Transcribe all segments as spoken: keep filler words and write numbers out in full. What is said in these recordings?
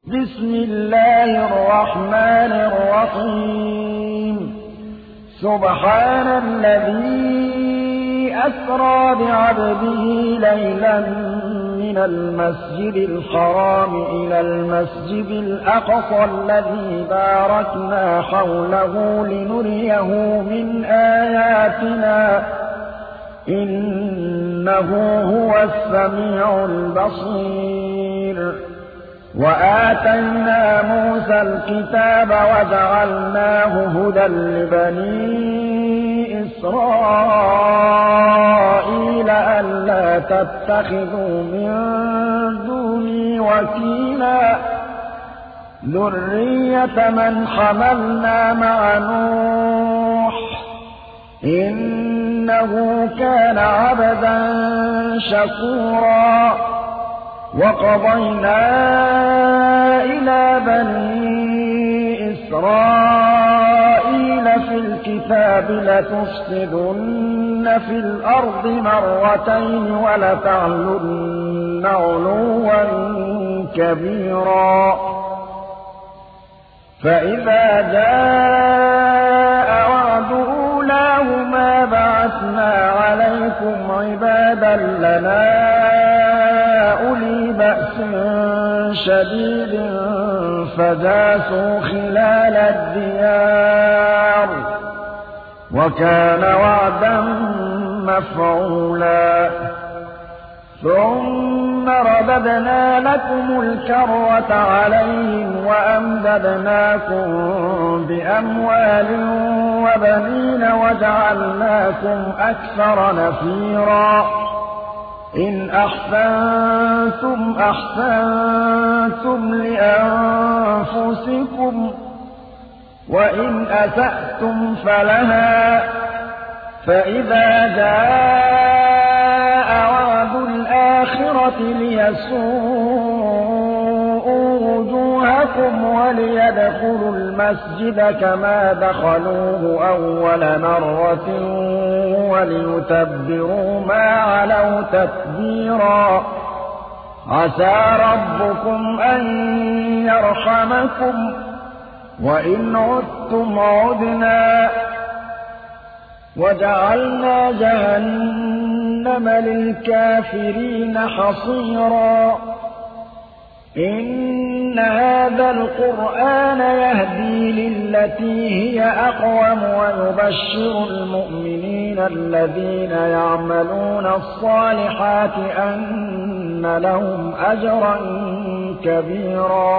بسم الله الرحمن الرحيم سبحان الذي أسرى بعبده ليلا من المسجد الحرام إلى المسجد الأقصى الذي باركنا حوله لنريه من آياتنا إنه هو السميع البصير وآتينا موسى الكتاب وجعلناه هدى لبني إسرائيل ألا تتخذوا من دوني وكيلا ذرية من حملنا مع نوح إنه كان عبدا شكورا وقضينا إلى بني إسرائيل في الكتاب لتفسدن في الأرض مرتين ولتعلن علوا كبيرا فإذا جاء وعد أولاهما بعثنا عليكم عبادا لنا أولي بأس شديد فجاسوا خلال الديار وكان وعدا مفعولا ثم رددنا لكم الكرة عليهم وأمددناكم بأموال وبنين وجعلناكم أكثر نفيرا إن أحسنتم أحسنتم لأنفسكم وإن أسأتم فلها فإذا جاء وعد الآخرة ليسوءوا وجوهكم وليدخلوا المسجد كما دخلوه أول مرة وليتبروا ما علوا تتبيرا عسى ربكم أن يرحمكم وإن عدتم عدنا وجعلنا جهنم للكافرين حصيرا إن هذا القرآن يهدي للتي هي أقوم ويبشر المؤمنين الذين يعملون الصالحات أن لهم أجرا كبيرا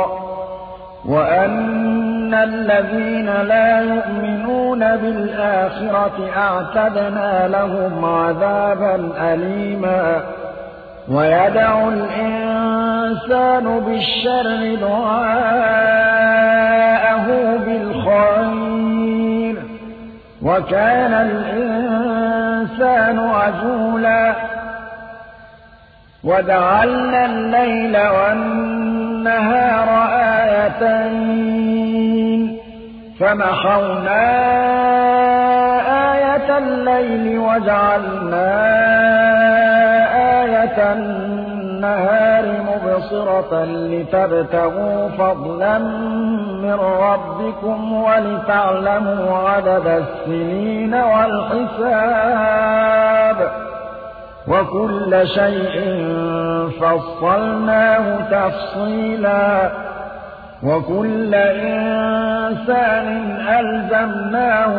وأن الذين لا يؤمنون بالآخرة أعتدنا لهم عذابا أليما ويدعو الإنسان بالشر دعاءه بالخير وكان الإنسان عجولا وجعلنا الليل والنهار آيتين فمحونا آية الليل وجعلنا آية النهار مبصرة لتبتغوا فضلا من ربكم ولتعلموا عدد السنين والحساب وكل شيء فصلناه تفصيلا وكل إنسان ألزمناه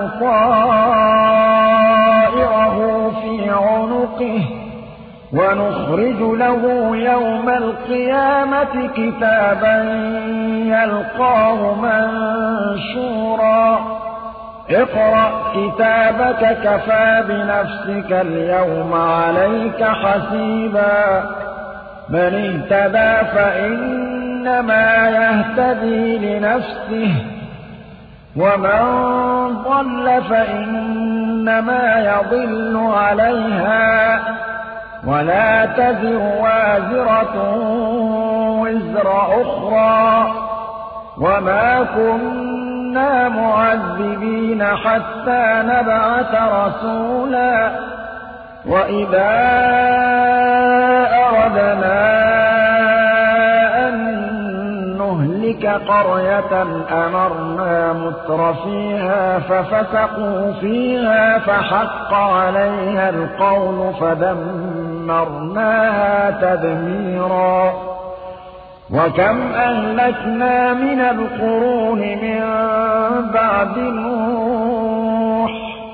طائره في عنقه ونخرج له يوم القيامة كتابا يلقاه منشورا اقرأ كتابك كفى بنفسك اليوم عليك حسيبا من اهتدى فإنما يهتدي لنفسه ومن ضل فإنما يضل عليها ولا تزر وازرة وزر أخرى وما كنا معذبين حتى نبعث رسولا وإذا أردنا أن نهلك نهلك قرية أمرنا متر فيها ففسقوا فيها فحق عليها القول فدمرناها تدميرا وكم أهلكنا من القرون من بعد نوح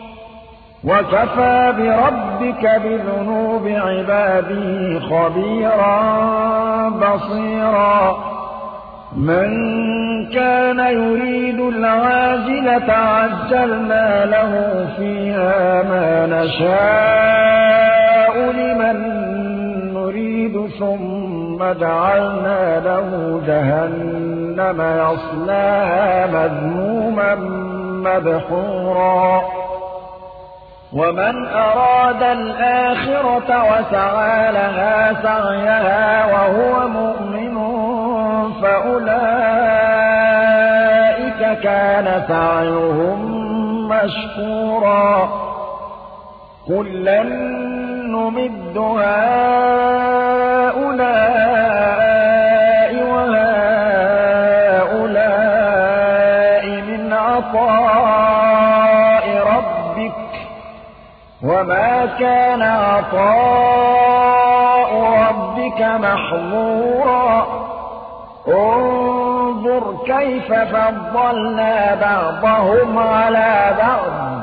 وكفى بربك بذنوب عباده خبيرا بصيرا من كان يريد العاجلة عجلنا له فيها ما نشاء لمن نريد ثم جعلنا له جهنم يصلاها مذموما مدحورا ومن أراد الآخرة وسعى لها سعيها وهو مؤمن فأولئك كان سعيهم مشكورا كلا نمد هؤلاء وهؤلاء من عطاء ربك وما كان عطاء ربك محظورا انظر كيف فضلنا بعضهم على بعض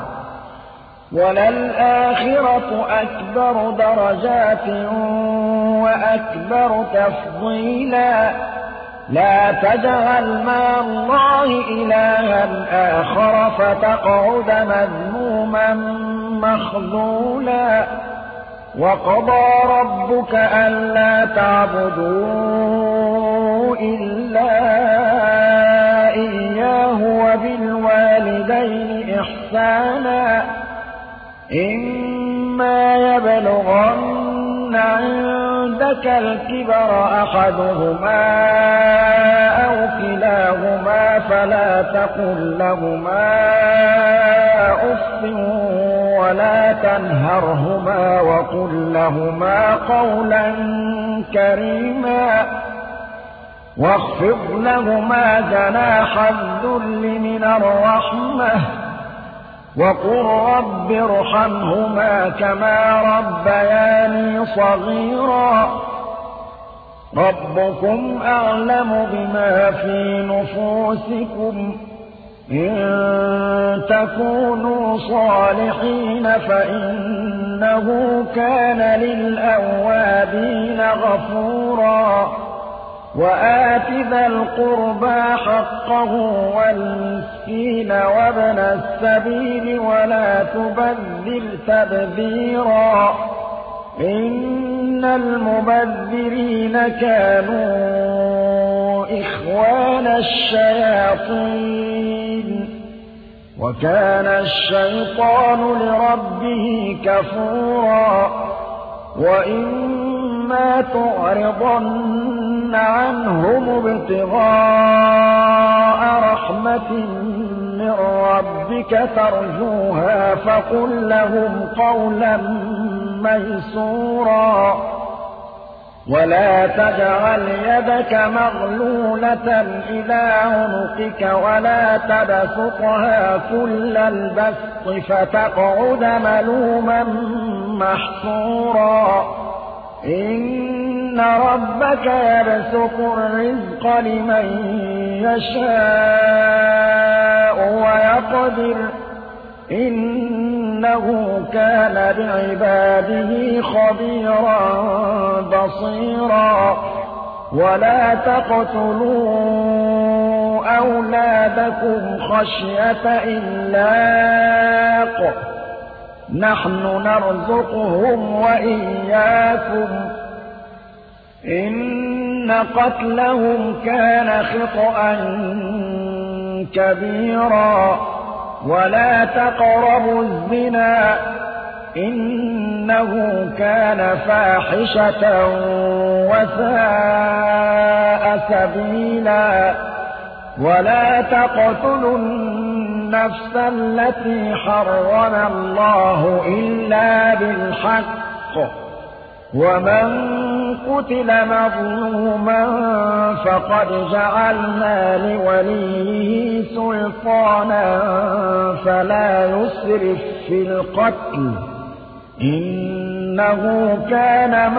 وللآخرة أكبر درجات وأكبر تفضيلا لا تجعل مع الله إلها آخر فتقعد مذموما مخذولا وقضى ربك ألا تعبدوا إلا إياه وبالوالدين إحسانا إما يبلغن عندك الكبر أحدهما أو كلاهما فلا تقل لهما أف ولا تنهرهما وقل لهما قولا كريما واخفض لهما جناح الذل من الرحمة وقل رب ارحمهما كما ربياني صغيرا ربكم أعلم بما في نفوسكم إن تكونوا صالحين فإنه كان للأوابين غفورا وآت ذا القربى حقه والمسكين وابن السبيل ولا تبذر تبذيرا إن المبذرين كانوا إخوان الشياطين وكان الشيطان لربه كفورا وإما تعرضن عنهم ابتغاء رحمة من ربك ترجوها فقل لهم قولا ميسورا ولا تجعل يدك مغلولة إلى عنقك ولا تبسطها كل البسط فتقعد ملوما محصورا إن ربك يبسط الرزق لمن يشاء ويقدر إنه كان بعباده خبيرا بصيرا ولا تقتلوا أولادكم خشية إملاق نحن نرزقهم وإياكم إن قتلهم كان خطأ كبيرا ولا تقربوا الزنا إنه كان فاحشة وساء سبيلا ولا تقتلوا النفس التي حرم الله إلا بالحق ومن قتل مظلوما فقد جعلنا لوليه سلطانا فلا يسرف في القتل إنه كان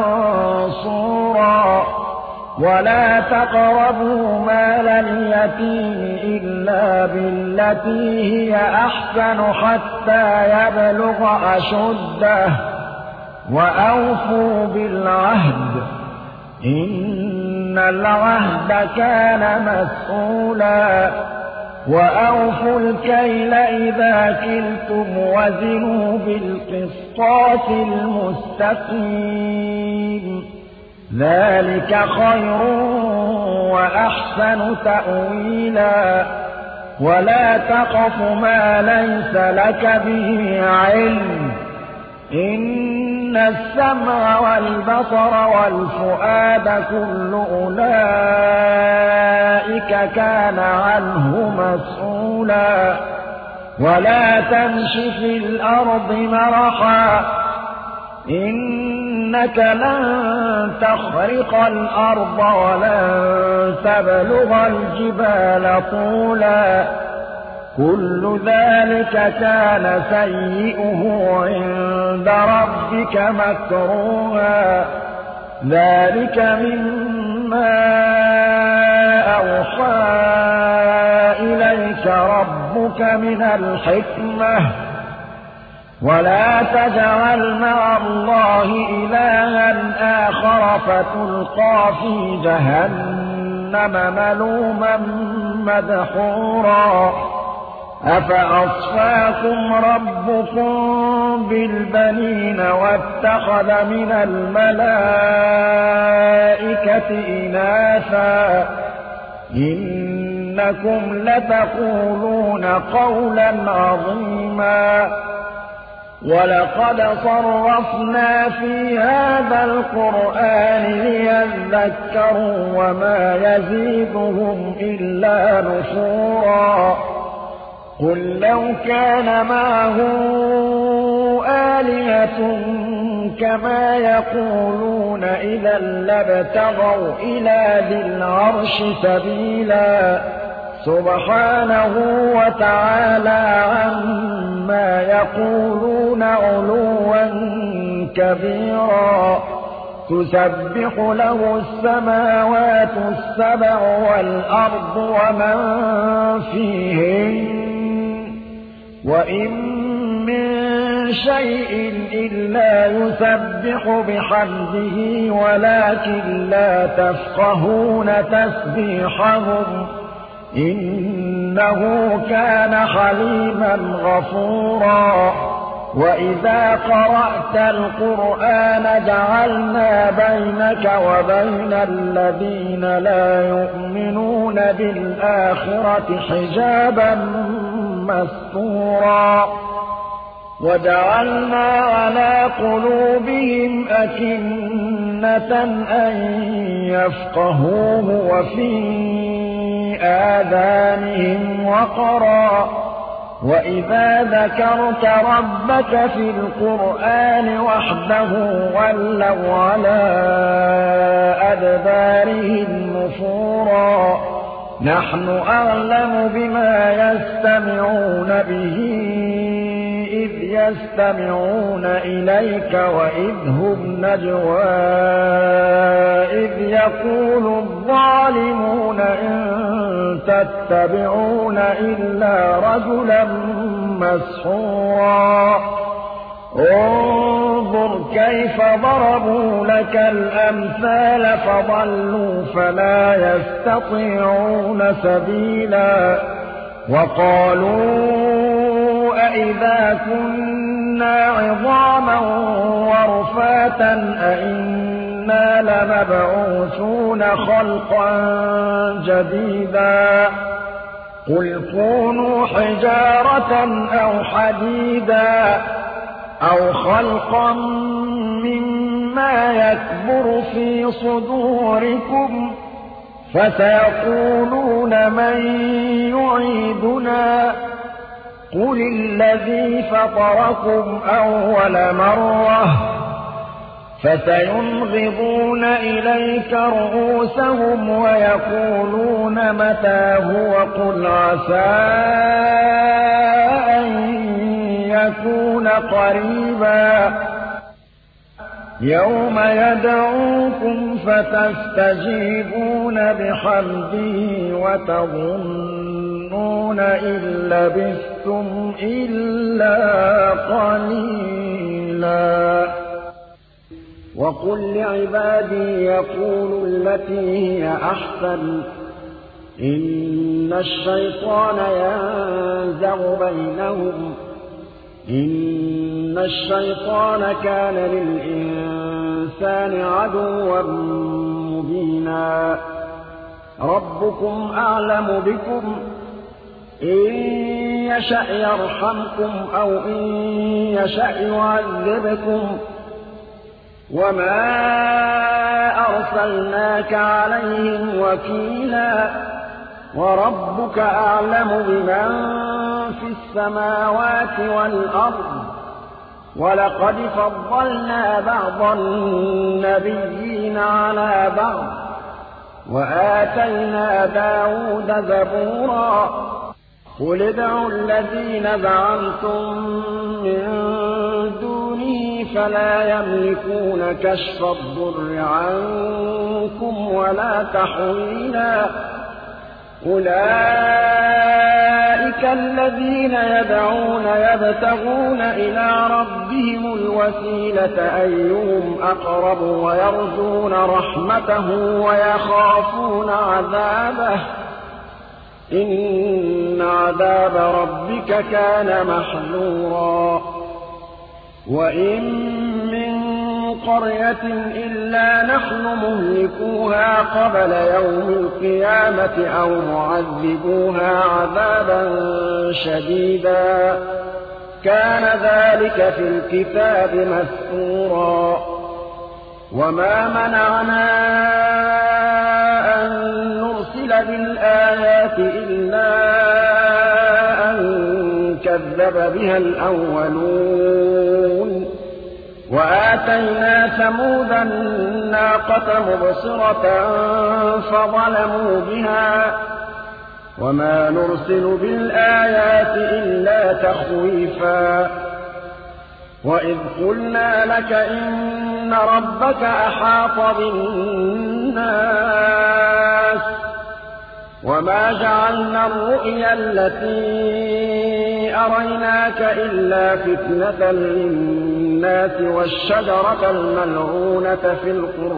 منصورا ولا تقربوا مال اليتيم إلا بالتي هي أحسن حتى يبلغ أشده وأوفوا بالعهد إن العهد كان مسؤولا وأوفوا الكيل إذا كلتم وزنوا بالقسطاس المستقيم ذلك خير وأحسن تأويلا ولا تقف ما ليس لك به علم إن السمع والبصر والفؤاد كل أولئك كان عنه مسؤولا ولا تمش في الأرض مرحا إنك لن تخرق الأرض ولن تبلغ الجبال طولا كل ذلك كان سيئه عند ربك مكروها ذلك مما أوحى إليك ربك من الحكمة ولا تجعل مع الله إلها آخر فتلقى في جهنم ملوما مدحورا أفأصفاكم ربكم بالبنين واتخذ من الملائكة إناثا إنكم لتقولون قولا عظيما ولقد صرفنا في هذا القرآن ليذكروا وما يزيدهم إلا نفورا قل لو كان معه آلهة كما يقولون إذا لابتغوا إلى ذي العرش سبيلا سبحانه وتعالى عما يقولون علوا كبيرا تسبح له السماوات السبع والأرض ومن فيهن وإن من شيء إلا يسبح بحمده ولكن لا تفقهون تسبيحهم إنه كان حليما غفورا وإذا قرأت القرآن جعلنا بينك وبين الذين لا يؤمنون بالآخرة حجابا مستورا وجعلنا على قلوبهم أكنة أن يفقهوه وفي آذانهم وقرا وإذا ذكرت ربك في القرآن وحده ولوا على أدبارهم نفورا نحن أعلم بما يستمعون به إذ يستمعون إليك وإذ هم نجوى إذ يقول الظالمون إن تتبعون إلا رجلا مسحورا انظر كيف ضربوا لك الأمثال فضلوا فلا يستطيعون سبيلا وقالوا أئذا كنا عظاما ورفاتا أئنا لمبعوثون خلقا جديدا قل كونوا حجارة أو حديدا أو خلقا مما يكبر في صدوركم فسيقولون من يعيدنا قل الذي فطركم أول مرة فسينغضون إليك رؤوسهم ويقولون متى هو قل عسى أن يكون قريبا يوم يدعوكم فتستجيبون بحمده وتظنون إن لبثتم إلا قليلا وقل لعبادي يقولوا التي هي أحسن إن الشيطان ينزغ بينهم إن الشيطان كان للإنسان عدوا مبينا ربكم أعلم بكم إن يشأ يرحمكم أو إن يشأ يعذبكم وما أرسلناك عليهم وكيلا وربك أعلم بمن في السماوات والأرض ولقد فضلنا بعض النبيين على بعض وآتينا داود زبورا قل ادعوا الذين زعمتم من دونه فلا يملكون كشف الضر عنكم ولا تحويلا أولئك الذين يدعون يبتغون إلى ربهم الوسيلة أيهم أقرب ويرجون رحمته ويخافون عذابه إن عذاب ربك كان محذورا وإن من قرية إلا نحن مهلكوها قبل يوم القيامة أو معذبوها عذابا شديدا كان ذلك في الكتاب مسطورا وما منعنا أن نرسل بالآيات إلا أن كذب بها الأولون وآتينا ثمود الناقة مبصرة فظلموا بها وما نرسل بالآيات إلا تخويفا وإذ قلنا لك إن ربك أحاط بالناس وما جعلنا الرؤيا التي أريناك إلا فتنة للناس والشجرة الملعونة في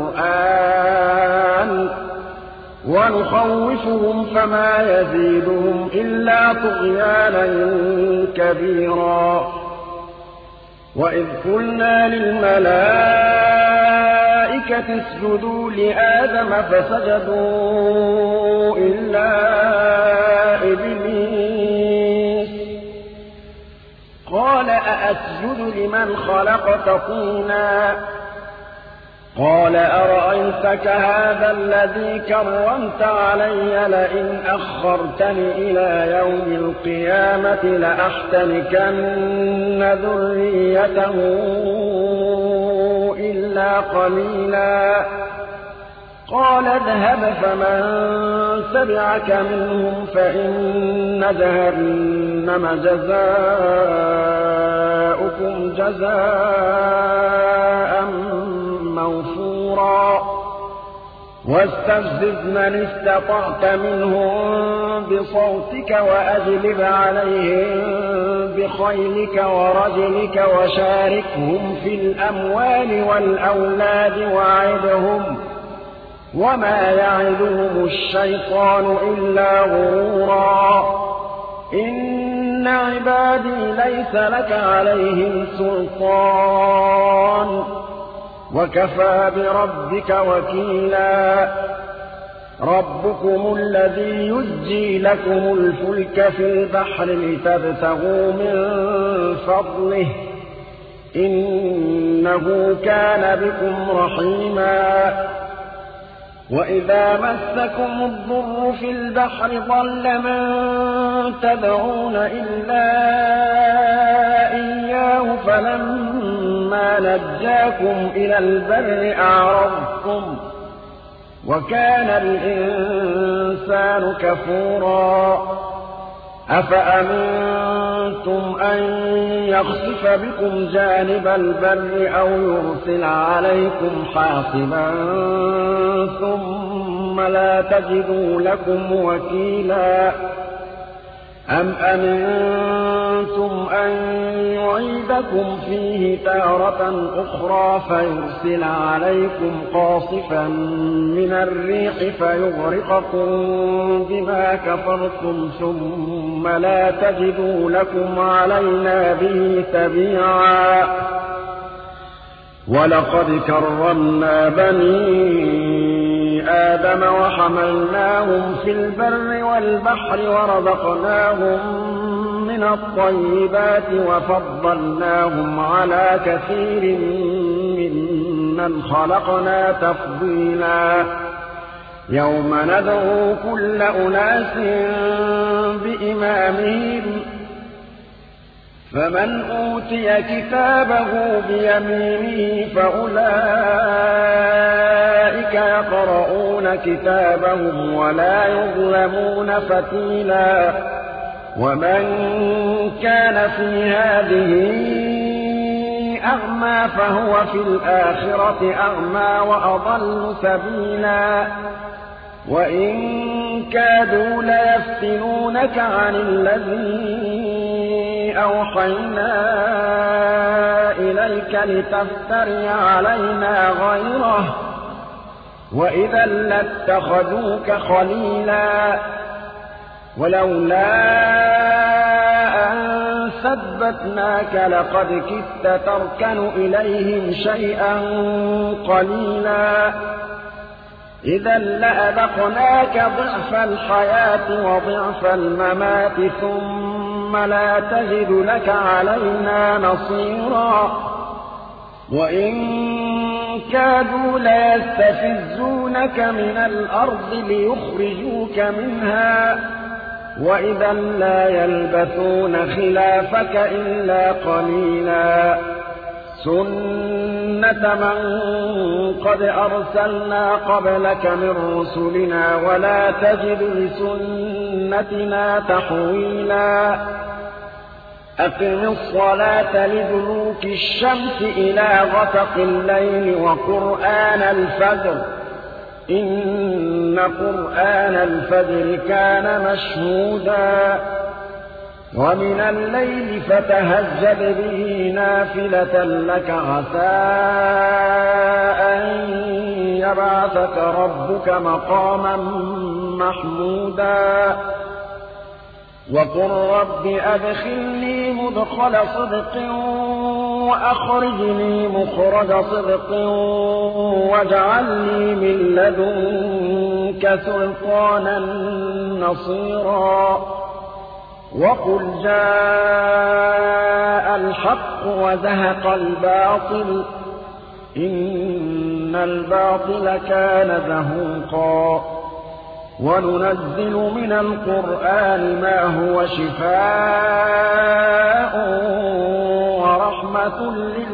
القرآن ونخوفهم فما يزيدهم إلا طغيانا كبيرا وإذ قلنا للملائكة اسجدوا لآدم فسجدوا إلا إبليس قال أأسجد لمن خلقت طينا قال أرأيتك هذا الذي كرمت علي لئن أخرتني إلى يوم القيامة لأحتنكن ذريته إلا قليلا قال اذهب فمن تبعك منهم فإن جهنم جزاؤكم جزاء موفورا واستفزز من استطعت منهم بصوتك وأجلب عليهم بخيلك ورجلك وشاركهم في الأموال والأولاد وعدهم وما يعدهم الشيطان إلا غرورا إن عبادي ليس لك عليهم سلطان وكفى بربك وكيلا ربكم الذي يزجي لكم الفلك في البحر لتبتغوا من فضله إنه كان بكم رحيما وإذا مسكم الضر في البحر ضل من تدعون إلا إياه فلما فلما نجاكم إلى البر أعرضتم وكان الإنسان كفورا أفأمنتم أن يخسف بكم جانب البر أو يرسل عليكم حاصبا ثم لا تجدوا لكم وكيلا أم أمنتم أن يعيدكم فيه تارة أخرى فيرسل عليكم قاصفا من الريح فيغرقكم بما كفرتم ثم لا تجدوا لكم علينا به تبيعا ولقد كرمنا بني آدم وحملناهم في البر والبحر ورزقناهم من الطيبات وفضلناهم على كثير ممن خلقنا تفضيلا يوم ندعو كل أناس بإمامهم فمن أوتي كتابه بيمينه فأولئك يقرؤون كتابهم ولا يظلمون فتيلا ومن كان في هذه أعمى فهو في الآخرة أعمى وأضل سبيلا وإن كادوا ليفتنونك عن الذي أوحينا إليك لتفتري علينا غيره وإذا لاتخذوك خليلا ولولا أن ثبتناك لقد كدت تركن إليهم شيئا قليلا إذا لأذقناك ضعف الحياة وضعف الممات ثم لا تجد لك علينا نصيرا وإن كادوا ليستفزونك من الأرض ليخرجوك منها وإذا لا يلبثون خلافك إلا قليلا سنة من قد أرسلنا قبلك من رسلنا ولا تجد لسنتنا تحويلا أقم الصلاة لدلوك الشمس إلى غسق الليل وقرآن الفجر إن قرآن الفجر كان مشهودا ومن الليل فتهجد به نافلة لك عسى أن يبعثك ربك مقاما محمودا وقل رب أدخلني مدخل صدق وأخرجني مخرج صدق واجعل لي من لدنك سلطانا نصيرا وقل جاء الحق وزهق الباطل إن الباطل كان زهوقا وننزل من القرآن ما هو شفاء ورحمة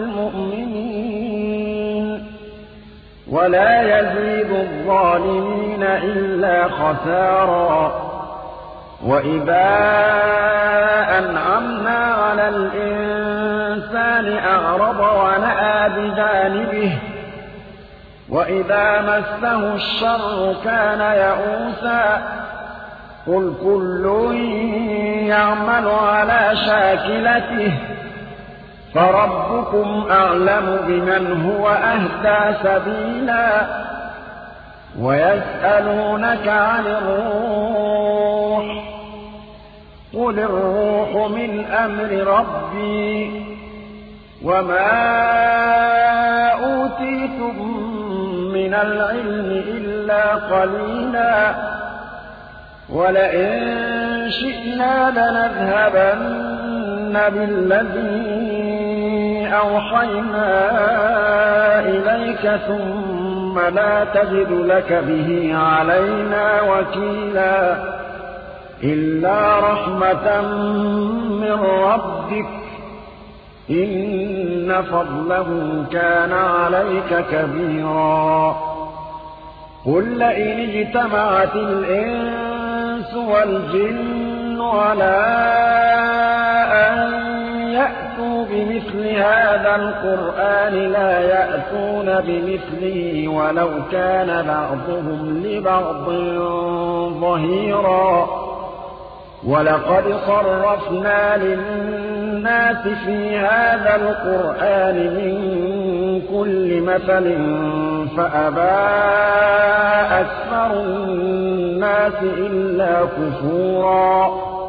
للمؤمنين ولا يزيد الظالمين إلا خسارا وإذا أنعمنا على الإنسان أعرض ونأى بجانبه وإذا مسه الشر كان يئوسا قل كل يعمل على شاكلته فربكم أعلم بمن هو أهدى سبيلا ويسألونك عن الروح قل الروح من أمر ربي وما أوتيتم من العلم إلا قليلا ولئن شئنا لنذهبن بالذي أوحينا إليك ثم لا تجد لك به علينا وكيلا إلا رحمة من ربك إن فضله كان عليك كبيرا قل لئن اجتمعت الإنس والجن على أن يأتوا بمثل هذا القرآن لا يأتون بمثله ولو كان بعضهم لبعض ظهيرا ولقد صرفنا للناس في هذا القرآن من كل مثل فأبى أكثر الناس إلا كفورا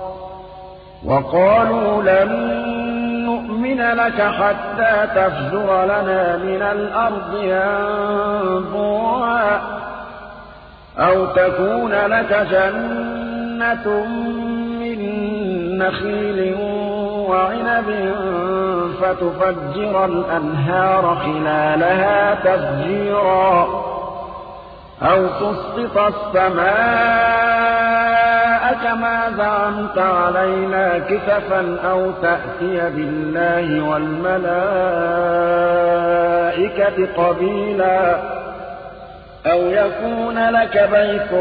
وقالوا لن نؤمن لك حتى تفجر لنا من الأرض ينبوعا أو تكون لك جنة من نخيل وعنب فتفجر الأنهار خلالها تفجيرا أو تسقط السماء كما زعمت علينا كسفا أو تأتي بالله والملائكة قبيلا أو يكون لك بيت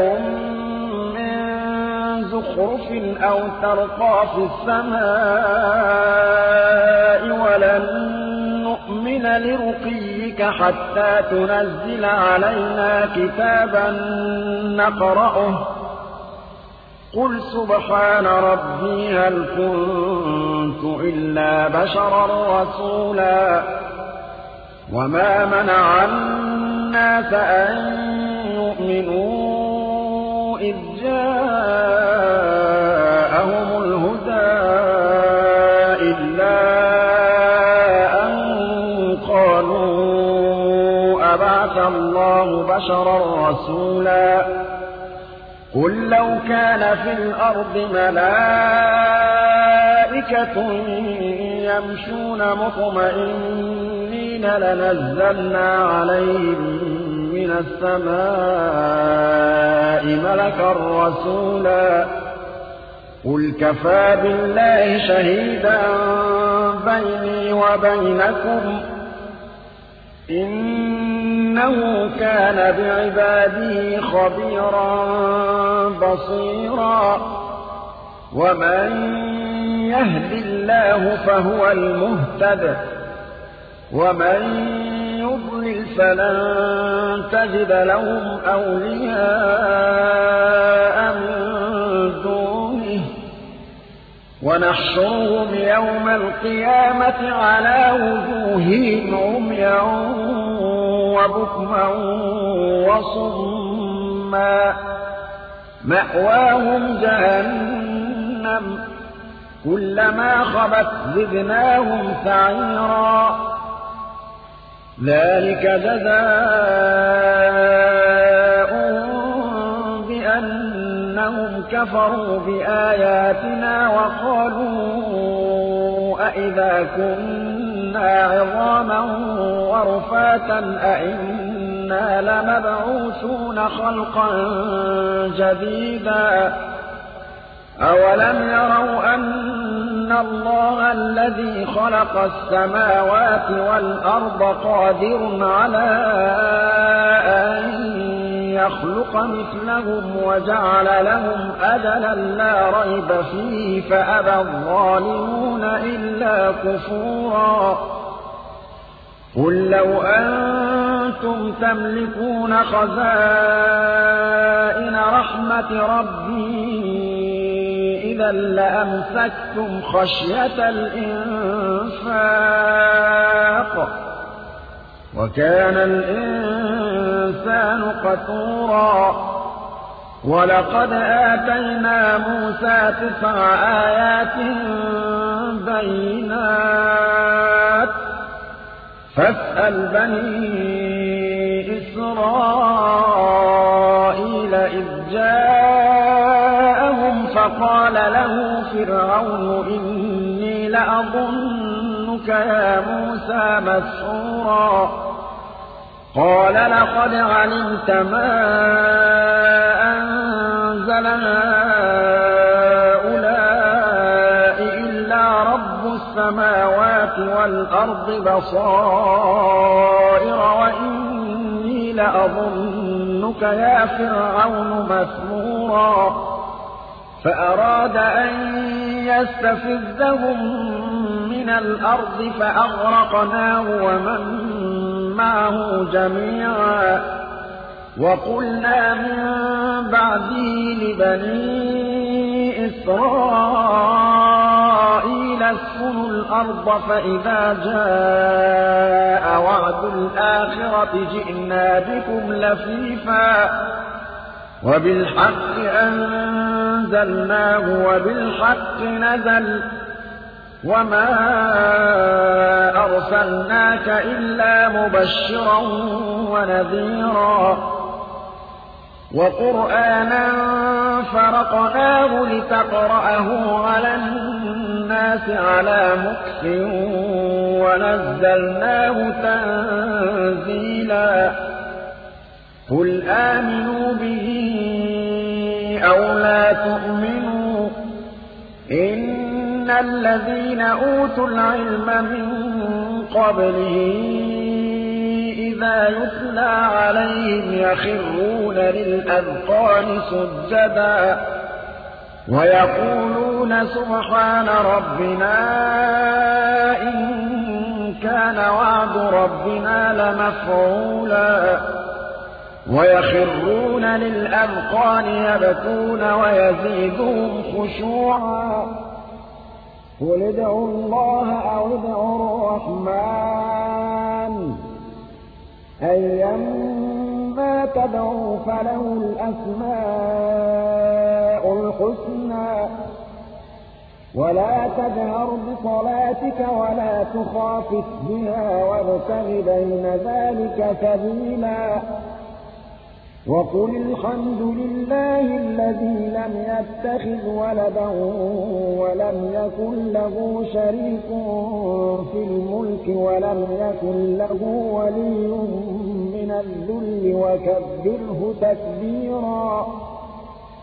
زخرف أو ترقى في السماء ولن نؤمن لرقيك حتى تنزل علينا كتابا نقرأه قل سبحان ربي هل كنت إلا بشرا رسولا وما منع الناس أن يؤمنوا إذ جاءهم الهدى إلا أن قالوا أبعث الله بشرا رسولا قل لو كان في الأرض ملائكة يمشون مطمئنين لنزلنا عليهم من السماء ملكا رسولا قل كفى بالله شهيدا بيني وبينكم إنه كان بعباده خبيرا بصيرا ومن يهد الله فهو المهتد ومن يضلل فلن تجد لهم أولياء من دونه ونحشرهم يوم القيامة على وجوههم عميا وبكما وصما مأواهم جهنم كلما خبت زدناهم سعيرا ذلك جزاؤهم بأنهم كفروا بآياتنا وقالوا أئذا كنا عظاما ورفاتا أئنا لمبعوثون خلقا جديدا أولم يروا أن الله الذي خلق السماوات والأرض قادر على أن يخلق مثلهم وجعل لهم أجلا لا ريب فيه فأبى الظالمون إلا كفورا قل لو أنتم تملكون خزائن رحمة ربي إذا لأمسكتم خشية الإنفاق وكان الإنسان قتورا ولقد آتينا موسى تسع آيات بينات فاسأل بني إسرائيل إذ جاءهم فقال له فرعون إني لأظنك يا موسى مسحورا قال لقد علمت ما أنزل هؤلاء إلا رب السماوات السماوات والأرض بصائر وإني لأظنك يا فرعون مثبورا فأراد أن يستفزهم من الأرض فأغرقناه ومن معه جميعا وقلنا من بعده لبني إسرائيل اسكنوا الأرض فإذا جاء وعد الآخرة جئنا بكم لفيفا وبالحق أنزلناه وبالحق نزل وما أرسلناك إلا مبشرا ونذيرا وقرآنا فرقناه لتقرأه على الناس على مكث ونزلناه تنزيلا قل آمنوا به أو لا تؤمنوا إن الذين أوتوا العلم من قبله إذا يتلى عليهم يخرون للأذقان سجدا ويقولون سبحان ربنا إن كان وعد ربنا لمفعولا ويخرون للأذقان يبكون ويزيدهم خشوعا قل ادعوا الله أو ادعوا الرحمن أيما تدعوا فله الأسماء الحسنى ولا تجهر بصلاتك ولا تخافت بها وابتغ بين ذلك سبيلا وقل الحمد لله الذي لم يتخذ ولدا ولم يكن له شريك في الملك ولم يكن له ولي من الذل وكبره تكبيرا